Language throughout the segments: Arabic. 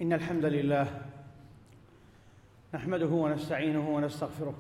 إن الحمد لله نحمده ونستعينه ونستغفره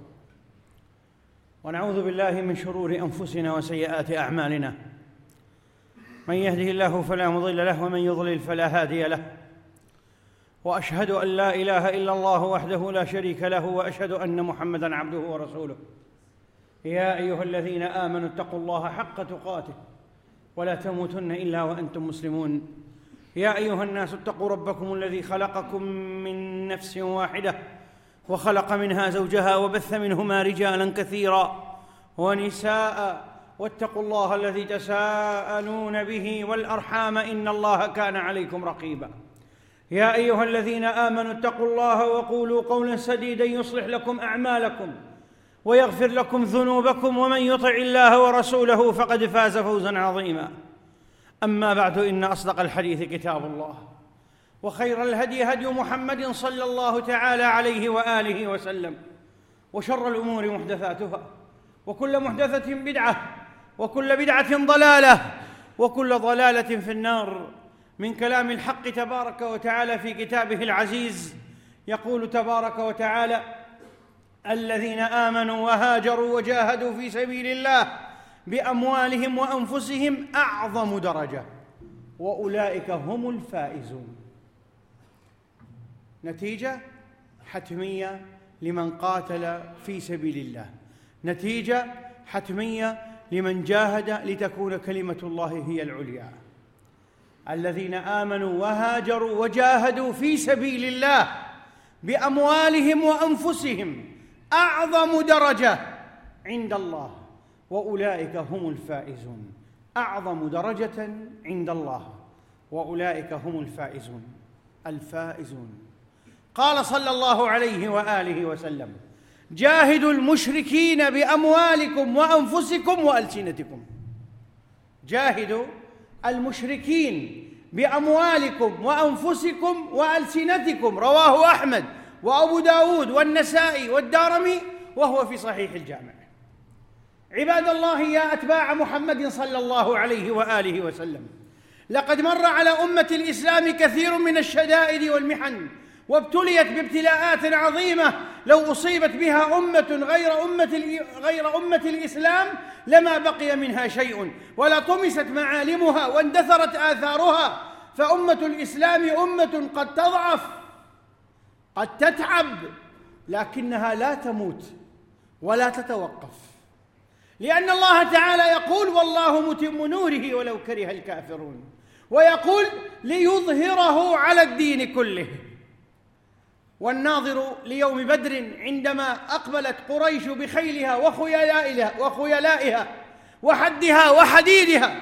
ونعوذ بالله من شرور أنفسنا وسيئات أعمالنا. من يهده الله فلا مضل له ومن يضلل فلا هادي له، وأشهد أن لا إله إلا الله وحده لا شريك له، وأشهد أن محمدًا عبده ورسوله. يا أيها الذين آمنوا اتقوا الله حق تقاته ولا تموتن إلا وأنتم مسلمون. يا أيها الناس اتقوا ربكم الذي خلقكم من نفس واحدة وخلق منها زوجها وبث منهما رجالا كثيرا ونساء، واتقوا الله الذي تساءلون به والأرحام إن الله كان عليكم رقيبا. يا أيها الذين آمنوا اتقوا الله وقولوا قولا سديدا يصلح لكم أعمالكم ويغفر لكم ذنوبكم، ومن يطع الله ورسوله فقد فاز فوزا عظيما. أما بعد، إن أصدق الحديث كتاب الله، وخير الهدي هدي محمد صلى الله تعالى عليه وآله وسلم، وشر الأمور محدثاتها، وكل محدثة بدعة، وكل بدعة ضلالة، وكل ضلالة في النار. من كلام الحق تبارك وتعالى في كتابه العزيز، يقول تبارك وتعالى: الذين آمنوا وهاجروا وجاهدوا في سبيل الله بأموالهم وأنفسهم أعظم درجة وأولئك هم الفائزون. نتيجة حتمية لمن قاتل في سبيل الله، نتيجة حتمية لمن جاهد لتكون كلمة الله هي العليا. الذين آمنوا وهاجروا وجاهدوا في سبيل الله بأموالهم وأنفسهم أعظم درجة عند الله وأولئك هم الفائزون. أعظم درجة عند الله وأولئك هم الفائزون. الفائزون. قال صلى الله عليه وآله وسلم: جاهدوا المشركين بأموالكم وأنفسكم وألسنتكم. جاهدوا المشركين بأموالكم وأنفسكم وألسنتكم. رواه أحمد وأبو داود والنسائي والدارمي، وهو في صحيح الجامع. عباد الله، يا أتباع محمد صلى الله عليه وآله وسلم، لقد مر على أمة الإسلام كثير من الشدائد والمحن، وابتليت بابتلاءات عظيمة لو أصيبت بها أمة غير أمة الإسلام لما بقي منها شيء، ولا طمست معالمها واندثرت آثارها. فأمة الإسلام أمة قد تضعف، قد تتعب، لكنها لا تموت ولا تتوقف، لأن الله تعالى يقول: والله متم نوره ولو كره الكافرون، ويقول: ليظهره على الدين كله. والناظر ليوم بدر عندما أقبلت قريش بخيلها وخيلائها وحدها وحديدها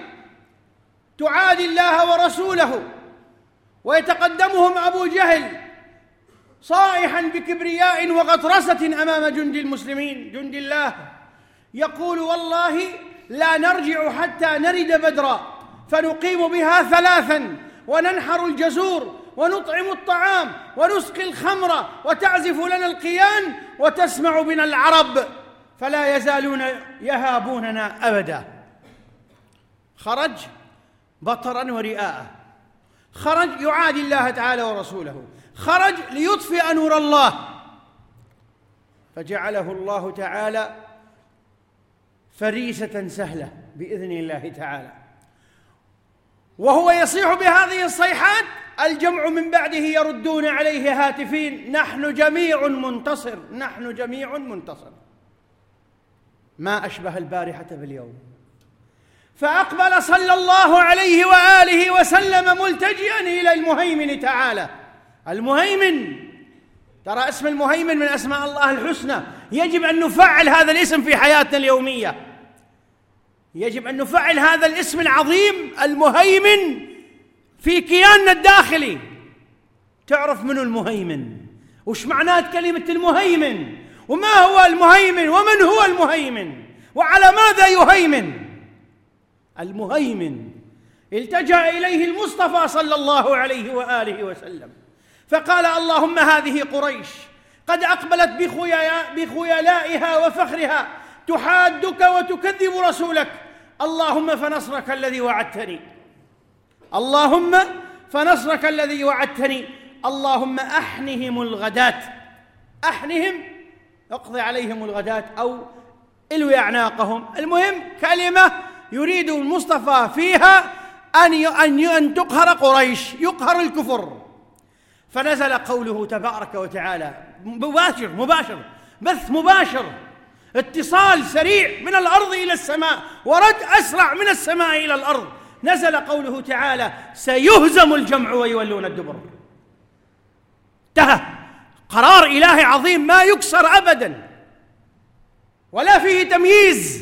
تعادي الله ورسوله، ويتقدمهم أبو جهل صائحا بكبرياء وغطرسة أمام جند المسلمين جند الله، يقول: والله لا نرجع حتى نرد بدرا فنقيم بها 3 وننحر الجزور ونطعم الطعام ونسقي الخمر وتعزف لنا القيان وتسمع بنا العرب فلا يزالون يهابوننا أبدا. خرج بطرا ورئاء، خرج يعادي الله تعالى ورسوله، خرج ليطفئ نور الله، فجعله الله تعالى فريسة سهلة بإذن الله تعالى. وهو يصيح بهذه الصيحات، الجمع من بعده يردون عليه هاتفين: نحن جميع منتصر، نحن جميع منتصر. ما أشبه البارحة باليوم. فأقبل صلى الله عليه وآله وسلم ملتجئا إلى المهيمن تعالى. المهيمن، ترى اسم المهيمن من أسماء الله الحسنى، يجب أن نفعل هذا الاسم في حياتنا اليومية، يجب أن نفعل هذا الاسم العظيم المهيمن في كياننا الداخلي. تعرف منو المهيمن؟ وش معنات كلمة المهيمن؟ وما هو المهيمن؟ ومن هو المهيمن؟ وعلى ماذا يهيمن؟ المهيمن التجأ إليه المصطفى صلى الله عليه وآله وسلم فقال: اللهم هذه قريش قد أقبلت بخيلائها وفخرها تحادك وتكذب رسولك، اللهم فنصرك الذي وعدتني، اللهم فنصرك الذي وعدتني اللهم أحنهم الغداة، أحنهم اقضي عليهم الغداة أو الوي أعناقهم. المهم كلمة يريد المصطفى فيها أن تقهر قريش، يقهر الكفر. فنزل قوله تبارك وتعالى مباشر، بث مباشر، اتصال سريع من الأرض إلى السماء ورد أسرع من السماء إلى الأرض. نزل قوله تعالى سيهزم الجمع ويولون الدبر. انتهى، قرار إلهي عظيم ما يكسر أبدا ولا فيه تمييز.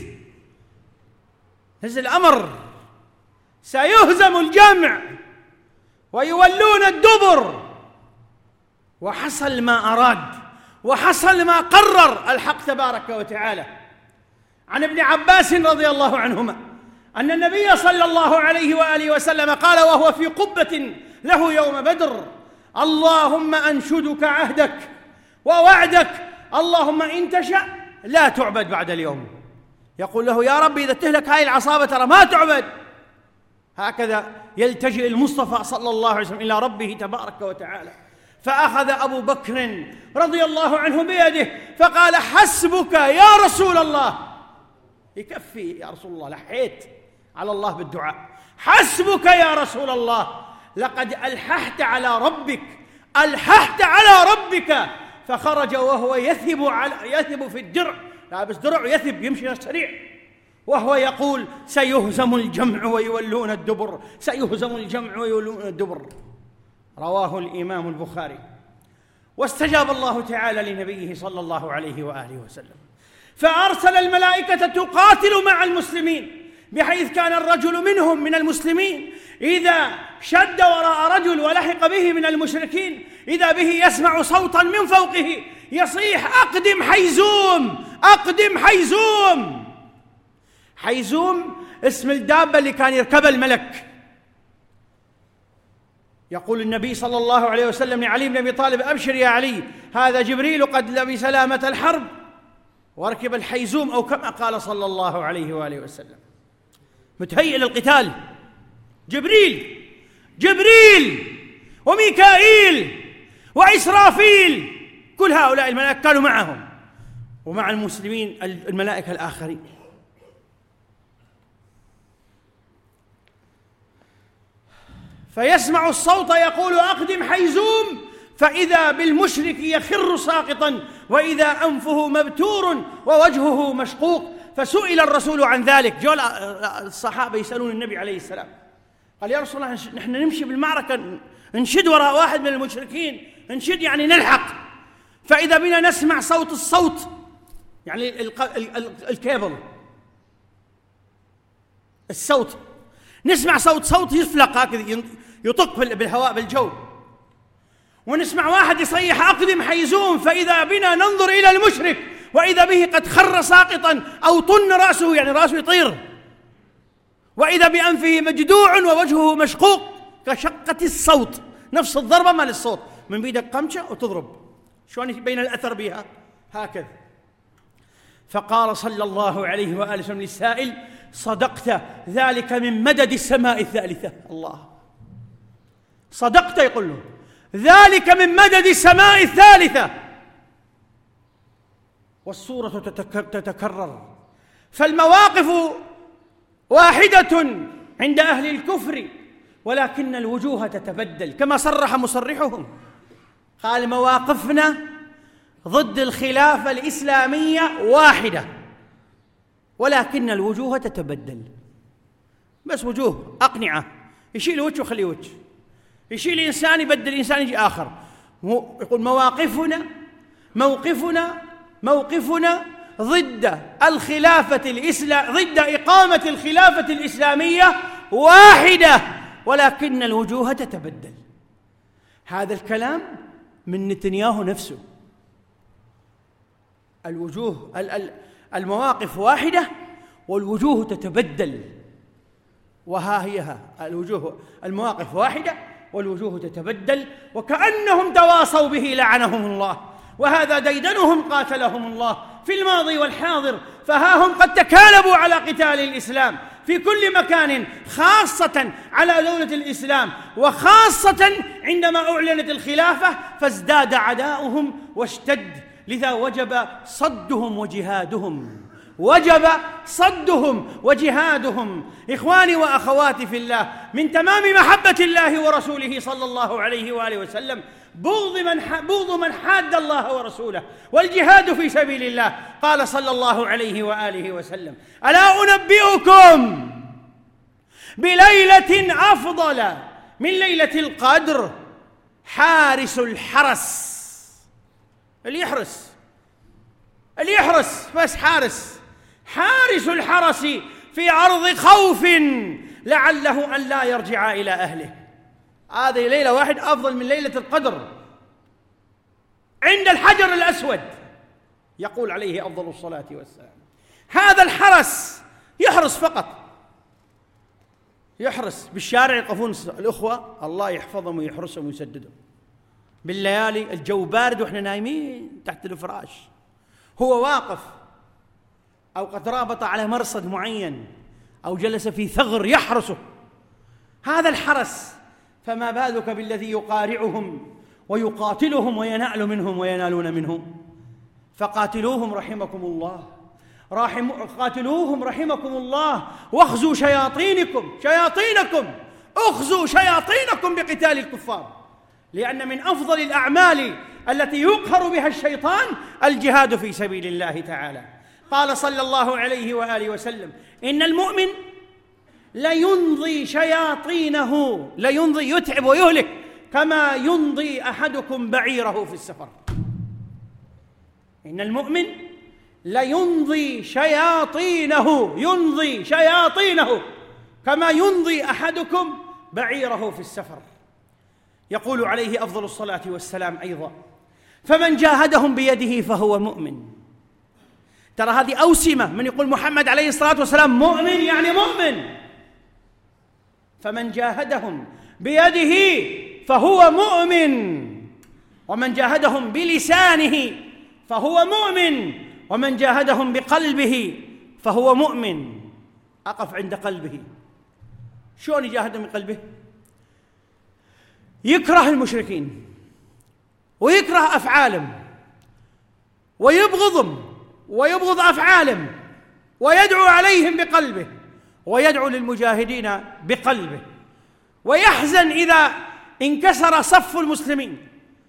نزل أمر سيهزم الجمع ويولون الدبر، وحصل ما أراد وحصل ما قرر الحق تبارك وتعالى. عن ابن عباس رضي الله عنهما أن النبي صلى الله عليه وآله وسلم قال وهو في قبة له يوم بدر: اللهم أنشدك عهدك ووعدك، اللهم إن تشأ لا تعبد بعد اليوم. يقول له يا رب إذا تهلك هاي العصابة ترى ما تعبد. هكذا يلتجئ المصطفى صلى الله عليه وسلم إلى ربه تبارك وتعالى. فأخذ أبو بكر رضي الله عنه بيده فقال حسبك يا رسول الله. يكفي يا رسول الله، لحيت على الله بالدعاء. حسبك يا رسول الله، لقد ألححت على ربك، ألححت على ربك. فخرج وهو يثب في الدرع، لابس درع يثب يمشي سريع، وهو يقول سيهزم الجمع ويولون الدبر، سيهزم الجمع ويولون الدبر. رواه الإمام البخاري. واستجاب الله تعالى لنبيه صلى الله عليه وآله وسلم، فأرسل الملائكة تقاتل مع المسلمين، بحيث كان الرجل منهم من المسلمين إذا شد وراء رجل ولحق به من المشركين إذا به يسمع صوتا من فوقه يصيح أقدم حيزوم، أقدم حيزوم. حيزوم اسم الدابة اللي كان يركبها الملك. يقول النبي صلى الله عليه وسلم لعلي بن أبي طالب: أبشر يا علي، هذا جبريل قد لبس لامة الحرب وركب الحيزوم، أو كما قال صلى الله عليه وآله وسلم، متهيئ للقتال. جبريل وميكائيل وإسرافيل، كل هؤلاء الملائكة كانوا معهم، ومع المسلمين الملائكة الآخرين. فيسمع الصوت يقول أقدم حيزوم، فإذا بالمشرك يخر ساقطا وإذا أنفه مبتور ووجهه مشقوق. فسئل الرسول عن ذلك، جاء الصحابة يسألون النبي عليه السلام، قال يا رسول الله نحن نمشي بالمعركة نشد وراء واحد من المشركين، نشد يعني نلحق، فإذا بنا نسمع الصوت يعني الكيبل، الصوت، نسمع صوت يفلق هكذا يطق بالهواء بالجو، ونسمع واحد يصيح أقدم حيزوم، فإذا بنا ننظر إلى المشرك وإذا به قد خر ساقطا أو طن رأسه، يعني رأسه يطير، وإذا بأنفه مجدوع ووجهه مشقوق كشقة الصوت، نفس الضربة مال الصوت، من بيدك قمشة وتضرب، شلون يبين الأثر بها هكذا. فقال صلى الله عليه وآله وسلم للسائل: صدقت، ذلك من مدد السماء الثالثة. الله، صدقت، يقول له ذلك من مدد السماء الثالثة. والصورة تتكرر، فالمواقف واحدة عند أهل الكفر، ولكن الوجوه تتبدل، كما صرح مصرحهم، قال مواقفنا ضد الخلافة الإسلامية واحدة، ولكن الوجوه تتبدل. بس وجوه أقنعة، يشيل وجه ويخلي وجه، يشيل إنسان يبدل إنسان يجي آخر. يقول موقفنا ضد الخلافة ضد إقامة الخلافة الإسلامية واحدة، ولكن الوجوه تتبدل. هذا الكلام من نتنياهو نفسه. المواقف واحدة والوجوه تتبدل، وها هي المواقف واحدة والوجوه تتبدل، وكأنهم تواصوا به لعنهم الله، وهذا ديدنهم قاتلهم الله في الماضي والحاضر، فها هم قد تكالبوا على قتال الإسلام، في كل مكان، خاصة على دولة الإسلام، وخاصة عندما أعلنت الخلافة فازداد عداؤهم واشتد، لذا وجب صدهم وجهادهم، وجب صدهم وجهادهم. إخواني وأخواتي في الله، من تمام محبة الله ورسوله صلى الله عليه وآله وسلم بغض من حاد الله ورسوله، والجهاد في سبيل الله. قال صلى الله عليه وآله وسلم: ألا أنبئكم بليلة أفضل من ليلة القدر؟ حارس الحرس، اللي يحرس بس حارس الحرس في عرض خوف لعله أن لا يرجع إلى أهله. هذه ليلة واحدة أفضل من ليلة القدر عند الحجر الأسود، يقول عليه أفضل الصلاة والسلام. هذا الحرس يحرس فقط، يحرس بالشارع، يقفون الأخوة الله يحفظهم ويحرسهم ويسددهم بالليالي، الجو بارد وإحنا نايمين تحت الفراش، هو واقف أو قد رابط على مرصد معين أو جلس في ثغر يحرسه. هذا الحرس، فما بالك بالذي يقارعهم ويقاتلهم وينال منهم وينالون منهم؟ فقاتلوهم رحمكم الله، قاتلوهم رحمكم الله، واخزوا شياطينكم، اخزوا شياطينكم بقتال الكفار، لأن من أفضل الأعمال التي يقهر بها الشيطان الجهاد في سبيل الله تعالى. قال صلى الله عليه وآله وسلم: إن المؤمن لينضي شياطينه، لينضي يتعب ويهلك، كما ينضي أحدكم بعيره في السفر. إن المؤمن لينضي شياطينه، ينضي شياطينه كما ينضي أحدكم بعيره في السفر. يقول عليه أفضل الصلاة والسلام أيضا: فمن جاهدهم بيده فهو مؤمن. ترى هذه أوسمة من يقول محمد عليه الصلاة والسلام مؤمن يعني مؤمن. فمن جاهدهم بيده فهو مؤمن، ومن جاهدهم بلسانه فهو مؤمن، ومن جاهدهم بقلبه فهو مؤمن. أقف عند قلبه. شلون يجاهدهم بقلبه؟ يكره المشركين ويكره أفعالهم ويبغضهم ويبغض أفعالهم، ويدعو عليهم بقلبه، ويدعو للمجاهدين بقلبه، ويحزن إذا انكسر صف المسلمين،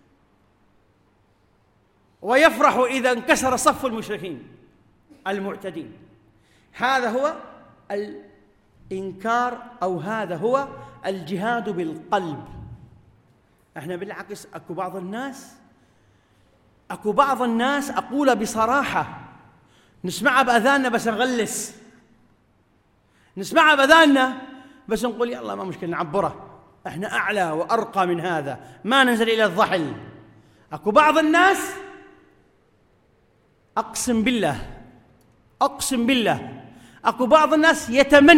ويفرح إذا انكسر صف المشركين المعتدين. هذا هو الإنكار، أو هذا هو الجهاد بالقلب. احنا بالعكس اكو بعض الناس اقول بصراحه نسمعها باذاننا بس نغلس، نسمعها باذاننا بس نقول يلا ما مشكله نعبره، احنا اعلى وارقى من هذا، ما ننزل الى الضحل. اكو بعض الناس اقسم بالله اكو بعض الناس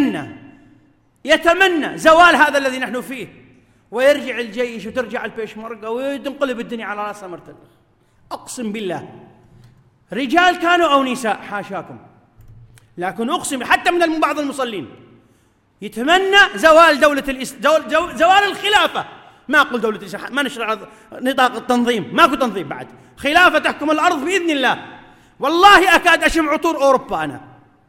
يتمنى زوال هذا الذي نحن فيه، ويرجع الجيش وترجع البيشمركة وتنقلب الدنيا على رأسها مرتلخ. أقسم بالله، رجال كانوا أو نساء حاشاكم، لكن أقسم حتى من بعض المصلين يتمنى زوال زوال الخلافة. ما أقول دولة الإسلام، ما نشرع نطاق التنظيم، ماكو تنظيم بعد، خلافة تحكم الأرض بإذن الله. والله أكاد أشم عطور أوروبا أنا،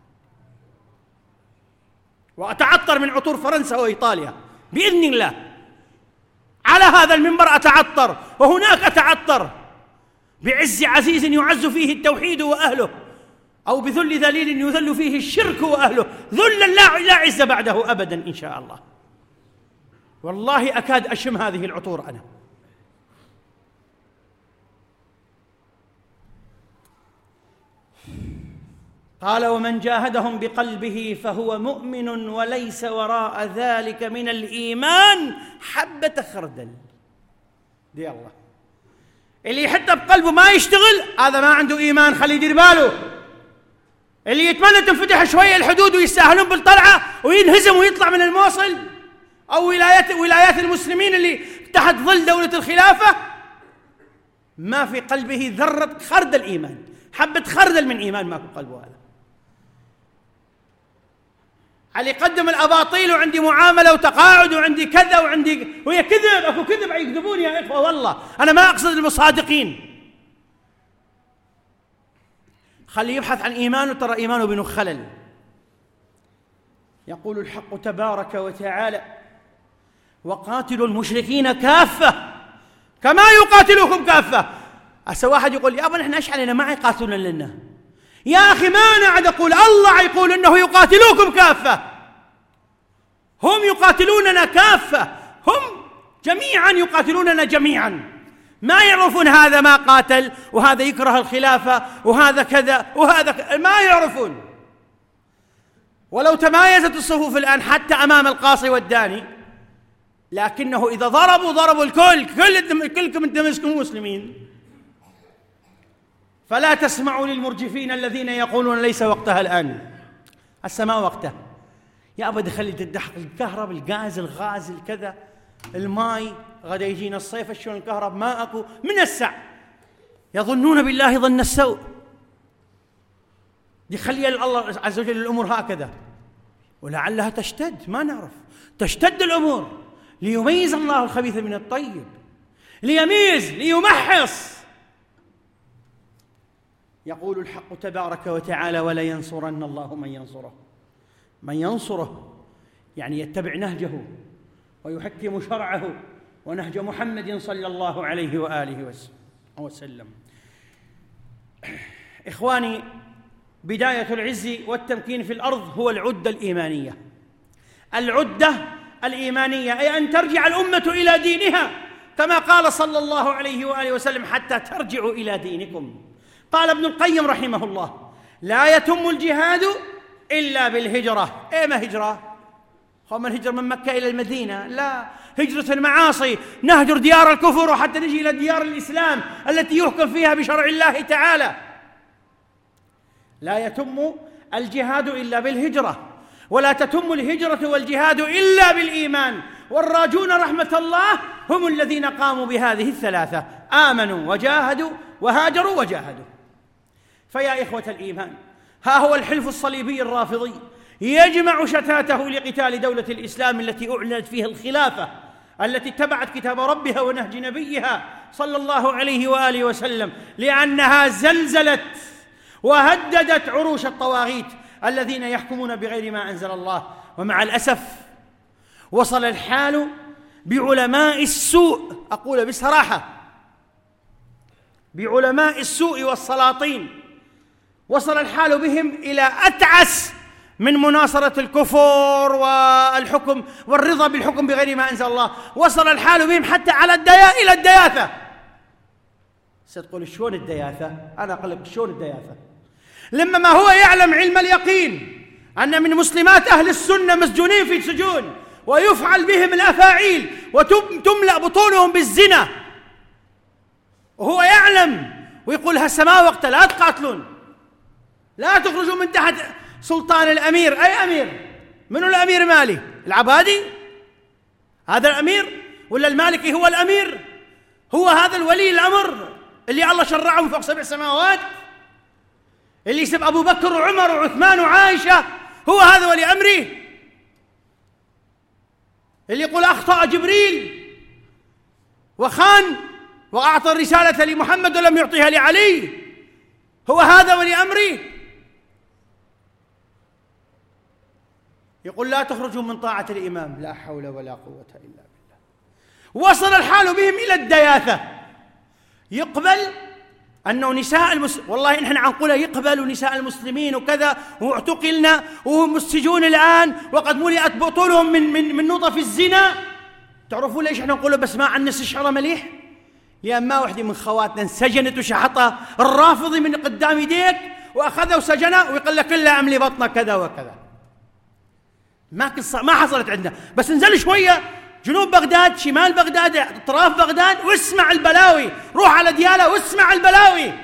وأتعطر من عطور فرنسا وإيطاليا بإذن الله. على هذا المنبر أتعطر، وهناك أتعطر بعز عزيز يعز فيه التوحيد وأهله، أو بذل ذليل يذل فيه الشرك وأهله، ذلا لا عز بعده أبدا إن شاء الله. والله أكاد أشم هذه العطور أنا. قال: ومن جاهدهم بقلبه فهو مؤمن وليس وراء ذلك من الإيمان حبة خردل. دي الله، اللي يحطه بقلبه ما يشتغل هذا ما عنده إيمان، خليه يدير باله. اللي يتمنى تنفتح شوية الحدود ويستاهلون بالطلعة وينهزم ويطلع من الموصل أو ولايات المسلمين اللي تحت ظل دولة الخلافة، ما في قلبه ذرة خردل إيمان، حبة خردل من إيمان ما في قلبه هذا. علي قدم الأباطيل وعندي معاملة وتقاعد وعندي كذا وعندي، وهي كذب، أكو كذب يكذبون يا إخوة، والله أنا ما أقصد المصادقين. خليه يبحث عن إيمانه، ترى إيمانه بنو خلل. يقول الحق تبارك وتعالى: وقاتلوا المشركين كافة كما يقاتلوكم كافة. هسه واحد يقول يا أبا نحن إيش علينا ما يقاتلون لنا؟ يا أخي ما أنا قاعد أقول، الله يقول إنه يقاتلوكم كافة، هم يقاتلوننا كافة، هم جميعا يقاتلوننا جميعا. ما يعرفون هذا ما قاتل وهذا يكره الخلافة وهذا كذا وهذا كذا، ما يعرفون. ولو تمايزت الصفوف الآن حتى أمام القاصي والداني، لكنه إذا ضربوا الكل، كلكم انتم مسلمين. فلا تسمعوا للمرجفين الذين يقولون ليس وقتها الآن. هسه ما وقته يا أبا، خلي تدحق الكهرب، الغاز، الكذا، الماي، غدا يجينا الصيف شلون الكهرب ما أكو من السع. يظنون بالله ظن السوء. دي خلي الله عز وجل الأمور هكذا، ولعلها تشتد، ما نعرف، تشتد الأمور ليميز الله الخبيث من الطيب، ليمحص. يقول الحق تبارك وتعالى: ولا ينصرن الله من ينصره يعني يتبع نهجه ويحكم شرعه ونهج محمد صلى الله عليه وآله وسلم. إخواني، بداية العز والتمكين في الأرض هو العدة الإيمانية. العدة الإيمانية أي أن ترجع الأمة إلى دينها، كما قال صلى الله عليه وآله وسلم: حتى ترجعوا إلى دينكم. قال ابن القيم رحمه الله: لا يتم الجهاد إلا بالهجرة. ما هجرة؟ من هجر من مكة إلى المدينة؟ لا، هجرة المعاصي، نهجر ديار الكفر وحتى نجي إلى ديار الإسلام التي يحكم فيها بشرع الله تعالى. لا يتم الجهاد إلا بالهجرة، ولا تتم الهجرة والجهاد إلا بالإيمان. والراجون رحمة الله هم الذين قاموا بهذه الثلاثة: آمنوا وجاهدوا وهاجروا وجاهدوا. فيا إخوة الإيمان، ها هو الحلف الصليبي الرافضي يجمع شتاته لقتال دولة الإسلام التي أعلنت فيها الخلافة، التي اتبعت كتاب ربها ونهج نبيها صلى الله عليه وآله وسلم، لأنها زلزلت وهددت عروش الطواغيت الذين يحكمون بغير ما أنزل الله. ومع الأسف وصل الحال بعلماء السوء، أقول بصراحة، بعلماء السوء والسلاطين، وصل الحال بهم إلى أتعس من مناصرة الكفر والحكم والرضا بالحكم بغير ما أنزل الله. وصل الحال بهم حتى على إلى الدياثة. ستقول شلون الدياثة؟ أنا أقول لك شلون الدياثة. لما ما هو يعلم علم اليقين أن من مسلمات أهل السنة مسجونين في سجون ويفعل بهم الأفاعيل وتملأ بطونهم بالزنا، وهو يعلم ويقول هسه ما وقته، لا تقاتلون، لا تخرجوا من تحت سلطان الأمير. أي أمير؟ منو الأمير؟ مالي العبادي هذا الأمير؟ ولا المالكي هو الأمير؟ هو هذا الولي الأمر اللي الله شرعه من فوق 7 سماوات، اللي يسب أبو بكر وعمر وعثمان وعائشة، هو هذا ولي أمري؟ اللي يقول أخطأ جبريل وخان وأعطى الرسالة لمحمد ولم يعطيها لعلي، هو هذا ولي أمري؟ يقول لا تخرجوا من طاعة الإمام. لا حول ولا قوة إلا بالله. وصل الحال بهم إلى الدياثة. يقبل أنه نساء والله نحن عنقولها، يقبلوا نساء المسلمين وكذا، واعتقلنا وهم السجون الآن وقد ملئت بطولهم من نطف الزنا. تعرفوا ليش احنا نقوله بس ما عن نستشعره مليح؟ لأن ما وحدة من خواتنا انسجنت وشحطها الرافضي من قدام يديك وأخذه وسجنه ويقول لك كلها عملي بطنه كذا وكذا. ما حصلت عندنا، بس انزل شوية جنوب بغداد، شمال بغداد، اطراف بغداد، واسمع البلاوي. روح على ديالى واسمع البلاوي.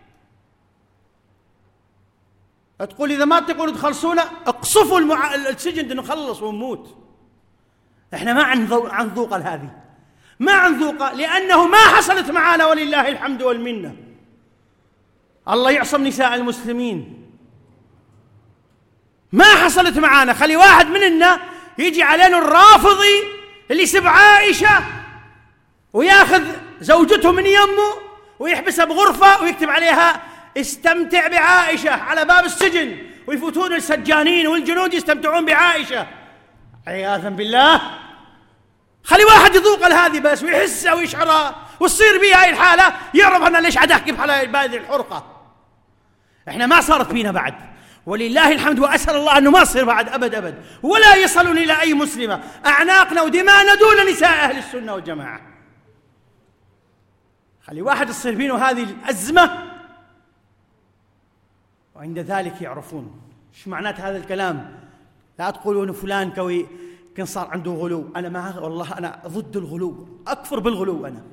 تقول إذا ما تقولوا تخلصونا اقصفوا السجن نخلص ونموت. احنا ما عن ذوق هذه، ما عن ذوق، لأنه ما حصلت معانا ولله الحمد والمنة. الله يعصم نساء المسلمين، ما حصلت معانا. خلي واحد مننا يجي علينا الرافضي اللي يسب عائشة وياخذ زوجته من يمه ويحبسها بغرفة ويكتب عليها استمتع بعائشة على باب السجن، ويفوتون السجانين والجنود يستمتعون بعائشة عياذا بالله. خلي واحد يذوق هذه بس ويحسها ويشعرها وتصير بيها هاي الحالة، يعرف أنا ليش عاد أحكي بهذه الحرقة. إحنا ما صارت فينا بعد، ولله الحمد، وأسأل الله أنه ما يصير بعد أبد أبد، ولا يصلون إلى أي مسلمة أعناقنا ودماءنا دون نساء أهل السنة والجماعة. خلي واحد تصير بينه هذه الأزمة، وعند ذلك يعرفون شو معنات هذا الكلام. لا تقولون فلان كوي كان صار عنده غلو. أنا ما، والله أنا ضد الغلو، أكفر بالغلو أنا،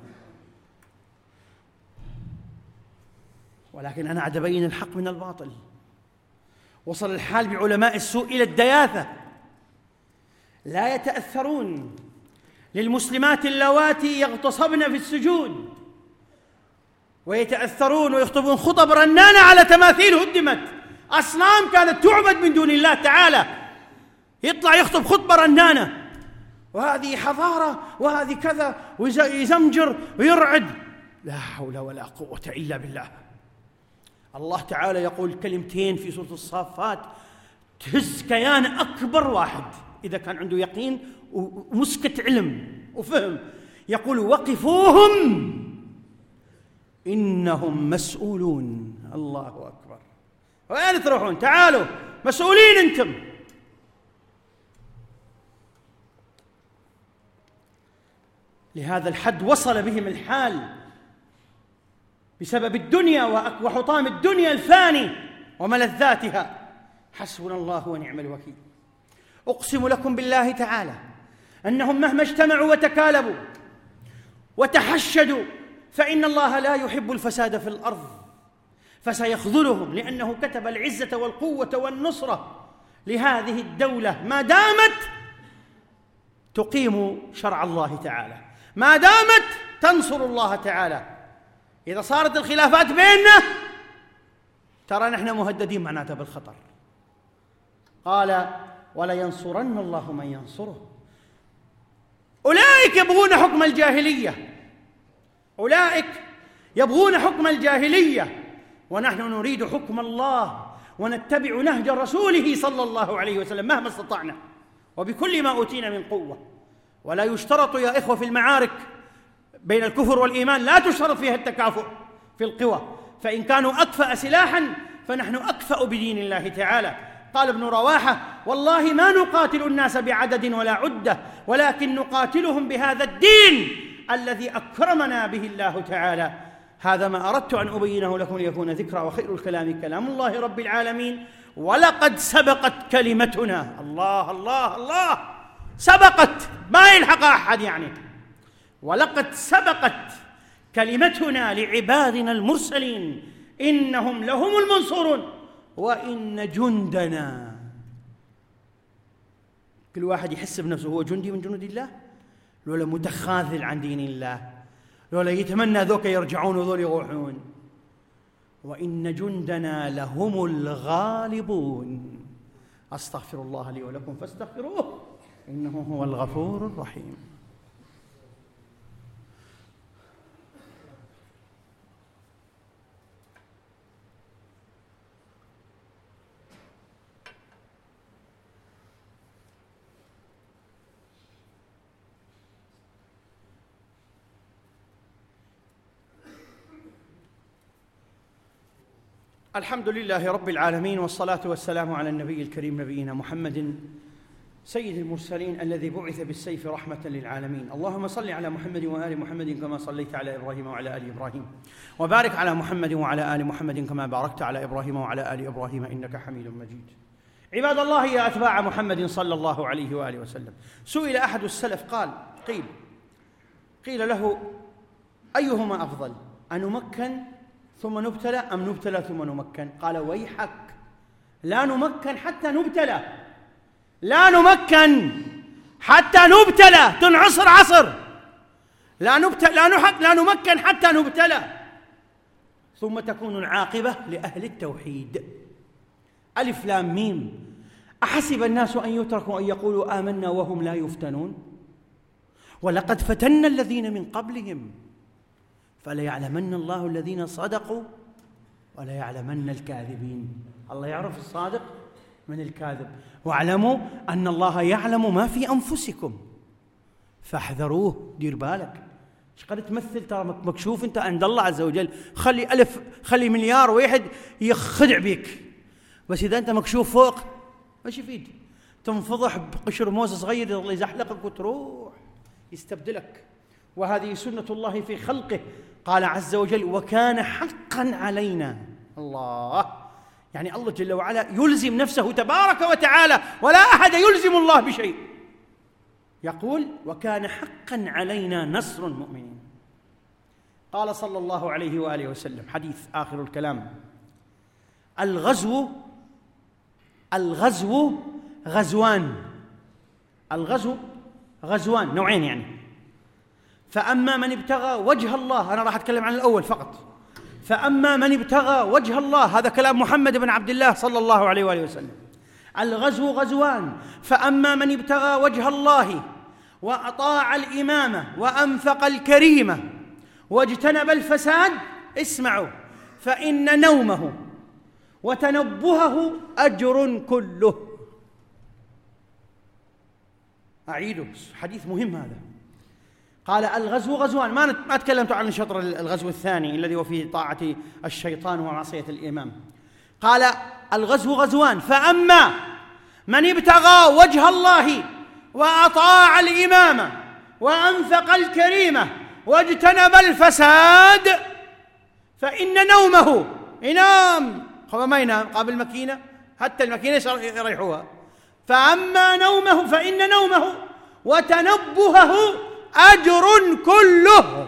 ولكن أنا عاد أبين الحق من الباطل. وصل الحال بعلماء السوء إلى الدياثة، لا يتأثرون للمسلمات اللواتي يغتصبن في السجون، ويتأثرون ويخطبون خطب رنانة على تماثيل هدمت، أصنام كانت تعبد من دون الله تعالى، يطلع يخطب خطبة رنانة وهذه حضارة وهذه كذا، ويزمجر ويرعد. لا حول ولا قوة إلا بالله. الله تعالى يقول كلمتين في سورة الصافات تهز كيان أكبر واحد إذا كان عنده يقين ومسكة علم وفهم. يقول وقفوهم إنهم مسؤولون. الله أكبر. وين تروحون؟ تعالوا، مسؤولين أنتم. لهذا الحد وصل بهم الحال بسبب الدنيا وحطام الدنيا الفاني وملذاتها. حسبنا الله ونعم الوكيل. أقسم لكم بالله تعالى أنهم مهما اجتمعوا وتكالبوا وتحشدوا فإن الله لا يحب الفساد في الأرض، فسيخذلهم، لأنه كتب العزة والقوة والنصرة لهذه الدولة ما دامت تقيم شرع الله تعالى، ما دامت تنصر الله تعالى. إذا صارت الخلافات بيننا ترى نحن مهددين معناتها بالخطر. قال ولينصرن الله من ينصره. أولئك يبغون حكم الجاهلية، أولئك يبغون حكم الجاهلية، ونحن نريد حكم الله ونتبع نهج رسوله صلى الله عليه وسلم مهما استطعنا وبكل ما أوتينا من قوة. ولا يشترط يا إخوة في المعارك بين الكفر والإيمان، لا تشترط فيها التكافؤ في القوى، فإن كانوا أكفأ سلاحا فنحن أكفأ بدين الله تعالى. قال ابن رواحة والله ما نقاتل الناس بعدد ولا عدة، ولكن نقاتلهم بهذا الدين الذي أكرمنا به الله تعالى. هذا ما أردت أن أبينه لكم ليكون ذكرى، وخير الكلام كلام الله رب العالمين. ولقد سبقت كلمتنا. الله الله الله، سبقت، ما يلحق أحد يعني. ولقد سبقت كلمتنا لعبادنا المرسلين إنهم لهم المنصورون وإن جندنا. كل واحد يحس بنفسه هو جندي من جنود الله، لولا متخاذل عن دين الله، لولا يتمنى ذوك يرجعون وذول يروحون. وإن جندنا لهم الغالبون. أستغفر الله لي ولكم فاستغفروه إنه هو الغفور الرحيم. الحمد لله رب العالمين، والصلاة والسلام على النبي الكريم نبينا محمد سيد المرسلين الذي بعث بالسيف رحمة للعالمين. اللهم صل على محمد وآل محمد كما صليت على إبراهيم وعلى آل إبراهيم، وبارك على محمد وعلى آل محمد كما باركت على إبراهيم وعلى آل إبراهيم إنك حميد مجيد. عباد الله يا أتباع محمد صلى الله عليه وآله وسلم، سئل أحد السلف قيل له أيهما أفضل، أنمكن ثم نبتلى أم نبتلى ثم نمكن؟ قال ويحك، لا نمكن حتى نبتلى، لا نمكن حتى نبتلى، تنعصر عصر، لا نمكن حتى نبتلى، ثم تكون العاقبة لأهل التوحيد. ألف لام ميم، أحسب الناس أن يتركوا أن يقولوا آمنا وهم لا يفتنون ولقد فتنا الذين من قبلهم فليعلمن الله الذين صدقوا وليعلمن الكاذبين. الله يعرف الصادق من الكاذب. واعلموا أن الله يعلم ما في أنفسكم فاحذروه. دير بالك ايش قد تمثل، ترى مكشوف انت عند الله عز وجل. خلي مليار واحد يخدع بك، بس اذا انت مكشوف فوق مش يفيد. تنفضح بقشر موز صغير الله يزحلقك وتروح يستبدلك. وهذه سنة الله في خلقه. قال عز وجل وكان حقا علينا. الله يعني الله جل وعلا يلزم نفسه تبارك وتعالى، ولا أحد يلزم الله بشيء. يقول وكان حقا علينا نصر المؤمنين. قال صلى الله عليه وآله وسلم، حديث آخر الكلام: الغزو غزوان. الغزو غزوان نوعين يعني. فأما من ابتغى وجه الله، أنا راح أتكلم عن الأول فقط. فأما من ابتغى وجه الله، هذا كلام محمد بن عبد الله صلى الله عليه وآله وسلم. الغزو غزوان: فأما من ابتغى وجه الله وأطاع الإمامة وأنفق الكريمة واجتنب الفساد، اسمعوا، فإن نومه وتنبهه أجر كله. أعيده، حديث مهم هذا. قال الغزو غزوان، ما تكلمت عن شطر الغزو الثاني الذي هو فيه طاعة الشيطان ومعصية الإمام. قال الغزو غزوان: فأما من ابتغى وجه الله وأطاع الإمامة وأنفق الكريمة واجتنب الفساد فإن نومه ينام. ما ينام قابل الماكينة، حتى الماكينة يريحوها. فأما نومه فإن نومه وتنبهه أجر كله.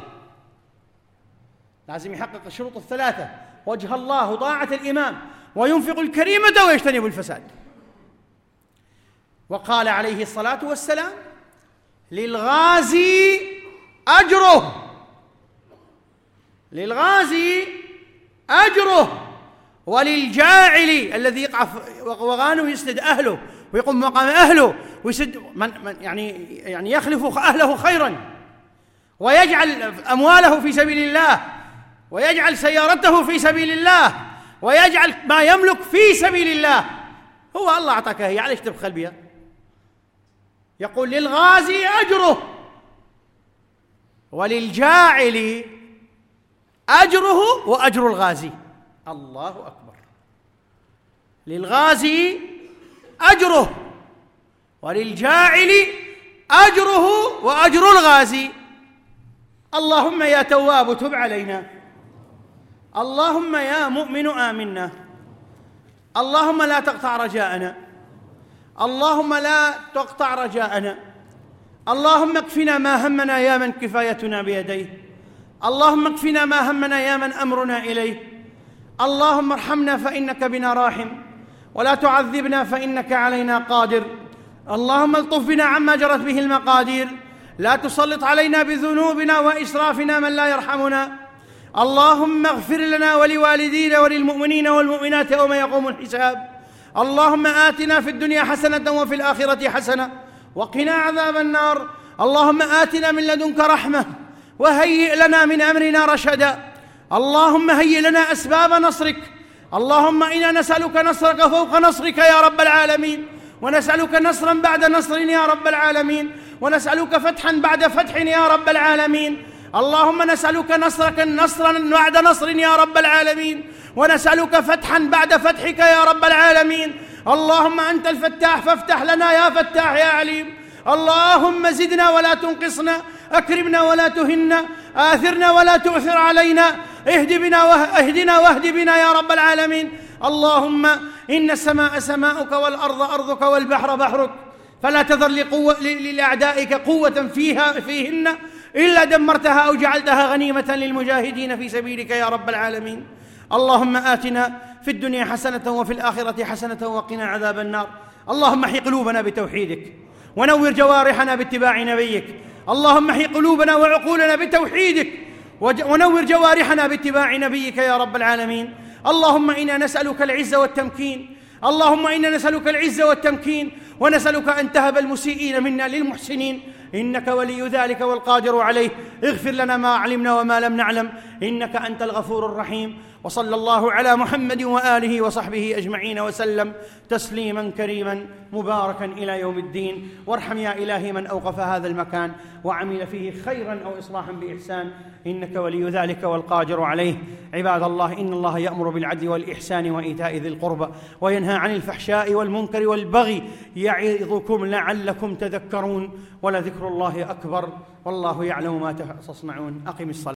لازم يحقق الشروط الثلاثة: وجه الله وطاعة الإمام وينفق الكريمة ويجتنب الفساد. وقال عليه الصلاة والسلام: للغازي أجره، للغازي أجره، وللجاعل الذي يقع وغانه يسند أهله ويقوم مقام أهله ويسد يعني يخلف أهله خيرا، ويجعل أمواله في سبيل الله، ويجعل سيارته في سبيل الله، ويجعل ما يملك في سبيل الله. هو الله أعطاك هي، عليك تبخل بها. يقول للغازي أجره وللجاعل أجره وأجر الغازي. الله أكبر. للغازي أجره وللجاعل أجره وأجر الغازي. اللهم يا تواب تب علينا، اللهم يا مؤمن آمنا، اللهم لا تقطع رجاءنا، اللهم لا تقطع رجاءنا، اللهم اكفنا ما همنا يا من كفايتنا بيديه، اللهم اكفنا ما همنا يا من أمرنا إليه، اللهم ارحمنا فإنك بنا راحم، ولا تعذبنا فإنك علينا قادر، اللهم الطف بنا عما جرت به المقادير، لا تسلط علينا بذنوبنا وإسرافنا من لا يرحمنا، اللهم اغفر لنا ولوالدينا وللمؤمنين والمؤمنات يوم يقوم الحساب، اللهم آتنا في الدنيا حسنة وفي الآخرة حسنة وقنا عذاب النار، اللهم آتنا من لدنك رحمة وهيئ لنا من أمرنا رشدا، اللهم هيئ لنا أسباب نصرك، اللهم إنا نسألك نصرك فوق نصرك يا رب العالمين، ونسألك نصرا بعد نصر يا رب العالمين، ونسألك فتحا بعد فتح يا رب العالمين، اللهم نسألك نصرا بعد نصر يا رب العالمين، ونسألك فتحا بعد فتحك يا رب العالمين، اللهم أنت الفتاح فافتح لنا يا فتاح يا عليم، اللهم زدنا ولا تنقصنا، أكرمنا ولا تهنا، آثرنا ولا تؤثر علينا، اهدنا واهد بنا يا رب العالمين، اللهم إن السماء سماؤك والأرض أرضك والبحر بحرك، فلا تذر لأعدائك قوة فيهن إلا دمرتها أو جعلتها غنيمة للمجاهدين في سبيلك يا رب العالمين، اللهم آتنا في الدنيا حسنة وفي الآخرة حسنة وقنا عذاب النار، اللهم احي قلوبنا بتوحيدك ونور جوارحنا باتباع نبيك، اللهم احي قلوبنا وعقولنا بتوحيدك ونور جوارحنا باتباع نبيك يا رب العالمين، اللهم إنا نسألك العز والتمكين، اللهم إنا نسألك العزة والتمكين، ونسألك أن تهب المسيئين منا للمحسنين، إنك ولي ذلك والقادر عليه. اغفر لنا ما علمنا وما لم نعلم، إنك أنت الغفور الرحيم. وصلى الله على محمد وآله وصحبه أجمعين وسلم تسليما كريما مباركا إلى يوم الدين. وارحم يا إلهي من أوقف هذا المكان وعمل فيه خيرا أو إصلاحا بإحسان، إنك ولي ذلك والقادر عليه. عباد الله، إن الله يأمر بالعدل والإحسان وإيتاء ذي القربى وينهى عن الفحشاء والمنكر والبغي يعظكم لعلكم تذكرون. ولذكر الله أكبر، والله يعلم ما تصنعون. أقم الصلاة.